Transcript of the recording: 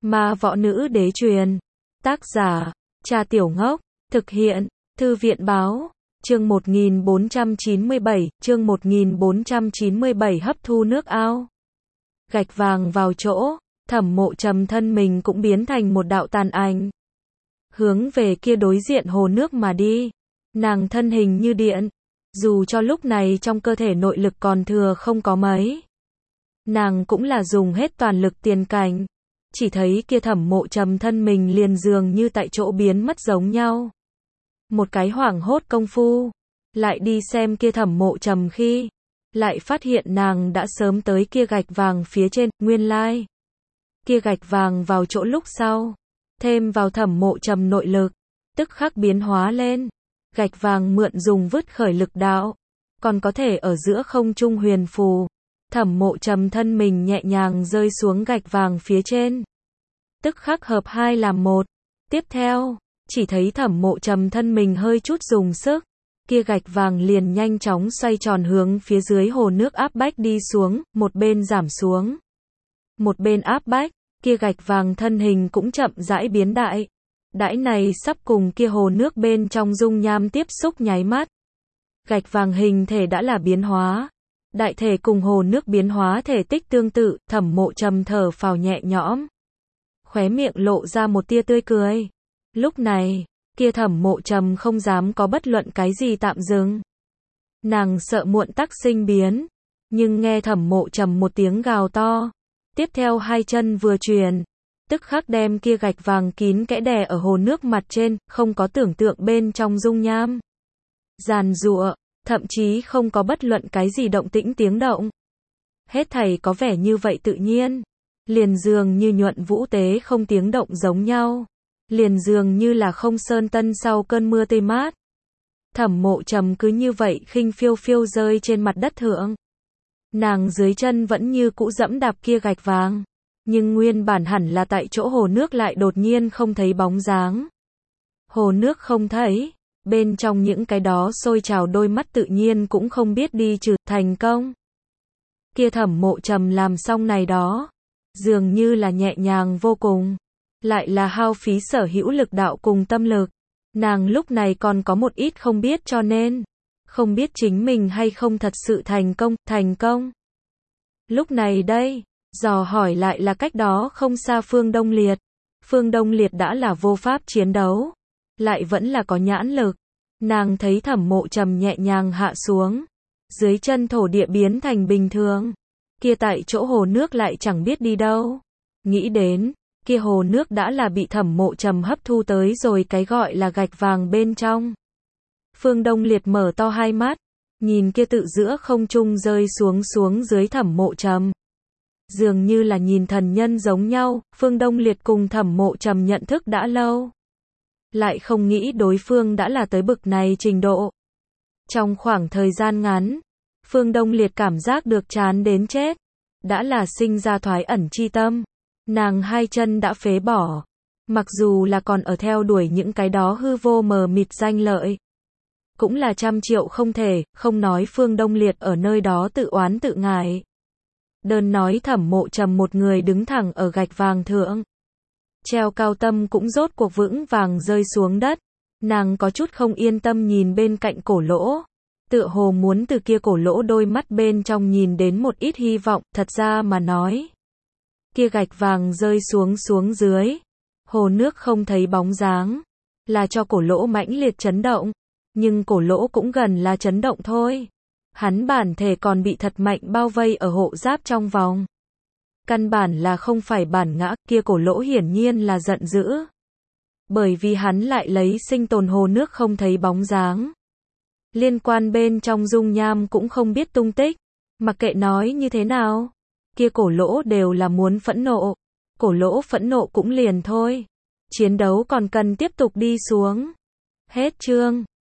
Ma võ nữ đế truyền. Tác giả, Cha Tiểu Ngốc. Thực hiện, Thư viện báo. Chương 1497 hấp thu nước ao. Gạch vàng vào chỗ, Thẩm Mộ Trầm thân mình cũng biến thành một đạo tàn ảnh. Hướng về kia đối diện hồ nước mà đi. Nàng thân hình như điện. Dù cho lúc này trong cơ thể nội lực còn thừa không có mấy. Nàng cũng là dùng hết toàn lực tiền cảnh. Chỉ thấy kia Thẩm Mộ Trầm thân mình liền dường như tại chỗ biến mất giống nhau. Một cái hoảng hốt công phu. Lại đi xem kia Thẩm Mộ Trầm khi. Lại phát hiện nàng đã sớm tới kia gạch vàng phía trên, nguyên lai. Kia gạch vàng vào chỗ lúc sau. Thêm vào Thẩm Mộ Trầm nội lực. Tức khắc biến hóa lên. Gạch vàng mượn dùng vứt khởi lực đạo. Còn có thể ở giữa không trung huyền phù. Thẩm Mộ Trầm thân mình nhẹ nhàng rơi xuống gạch vàng phía trên. Tức khắc hợp hai làm một. Tiếp theo, chỉ thấy Thẩm Mộ Trầm thân mình hơi chút dùng sức. Kia gạch vàng liền nhanh chóng xoay tròn hướng phía dưới hồ nước áp bách đi xuống, một bên giảm xuống. Một bên áp bách, kia gạch vàng thân hình cũng chậm rãi biến đại. Đãi này sắp cùng kia hồ nước bên trong dung nham tiếp xúc nháy mắt. Gạch vàng hình thể đã là biến hóa. Đại thể cùng hồ nước biến hóa thể tích tương tự, Thẩm Mộ Trầm thở phào nhẹ nhõm. Khóe miệng lộ ra một tia tươi cười. Lúc này, kia Thẩm Mộ Trầm không dám có bất luận cái gì tạm dừng. Nàng sợ muộn tắc sinh biến. Nhưng nghe Thẩm Mộ Trầm một tiếng gào to. Tiếp theo hai chân vừa truyền. Tức khắc đem kia gạch vàng kín kẽ đè ở hồ nước mặt trên, không có tưởng tượng bên trong dung nham. Giàn giụa, thậm chí không có bất luận cái gì động tĩnh tiếng động. Hết thảy có vẻ như vậy tự nhiên. Liền dường như nhuận vũ tế không tiếng động giống nhau. Liền dường như là không sơn tân sau cơn mưa tươi mát. Thẩm Mộ Trầm cứ như vậy khinh phiêu phiêu rơi trên mặt đất thượng. Nàng dưới chân vẫn như cũ dẫm đạp kia gạch vàng. Nhưng nguyên bản hẳn là tại chỗ hồ nước lại đột nhiên không thấy bóng dáng. Hồ nước không thấy. Bên trong những cái đó sôi trào đôi mắt tự nhiên cũng không biết đi trừ, thành công. Kia Thẩm Mộ Trầm làm xong này đó. Dường như là nhẹ nhàng vô cùng. Lại là hao phí sở hữu lực đạo cùng tâm lực. Nàng lúc này còn có một ít không biết cho nên. Không biết chính mình hay không thật sự thành công. Lúc này đây, dò hỏi lại là cách đó không xa Phương Đông Liệt. Phương Đông Liệt đã là vô pháp chiến đấu. Lại vẫn là có nhãn lực. Nàng thấy Thẩm Mộ Trầm nhẹ nhàng hạ xuống. Dưới chân thổ địa biến thành bình thường. Kia tại chỗ hồ nước lại chẳng biết đi đâu. Nghĩ đến, kia hồ nước đã là bị Thẩm Mộ Trầm hấp thu tới rồi cái gọi là gạch vàng bên trong. Phương Đông Liệt mở to hai mắt. Nhìn kia tự giữa không trung rơi xuống dưới Thẩm Mộ Trầm. Dường như là nhìn thần nhân giống nhau, Phương Đông Liệt cùng Thẩm Mộ Trầm nhận thức đã lâu. Lại không nghĩ đối phương đã là tới bực này trình độ. Trong khoảng thời gian ngắn, Phương Đông Liệt cảm giác được chán đến chết. Đã là sinh ra thoái ẩn chi tâm. Nàng hai chân đã phế bỏ. Mặc dù là còn ở theo đuổi những cái đó hư vô mờ mịt danh lợi. Cũng là 100 triệu không thể, không nói Phương Đông Liệt ở nơi đó tự oán tự ngại. Đơn nói Thẩm Mộ Trầm một người đứng thẳng ở gạch vàng thượng. Treo cao tâm cũng rốt cuộc vững vàng rơi xuống đất. Nàng có chút không yên tâm nhìn bên cạnh cổ lỗ. Tựa hồ muốn từ kia cổ lỗ đôi mắt bên trong nhìn đến một ít hy vọng, thật ra mà nói. Kia gạch vàng rơi xuống dưới. Hồ nước không thấy bóng dáng. Là cho cổ lỗ mãnh liệt chấn động. Nhưng cổ lỗ cũng gần là chấn động thôi. Hắn bản thể còn bị thật mạnh bao vây ở hộ giáp trong vòng. Căn bản là không phải bản ngã, kia cổ lỗ hiển nhiên là giận dữ. Bởi vì hắn lại lấy sinh tồn hồ nước không thấy bóng dáng. Liên quan bên trong dung nham cũng không biết tung tích. Mặc kệ nói như thế nào. Kia cổ lỗ đều là muốn phẫn nộ. Cổ lỗ phẫn nộ cũng liền thôi. Chiến đấu còn cần tiếp tục đi xuống. Hết chương.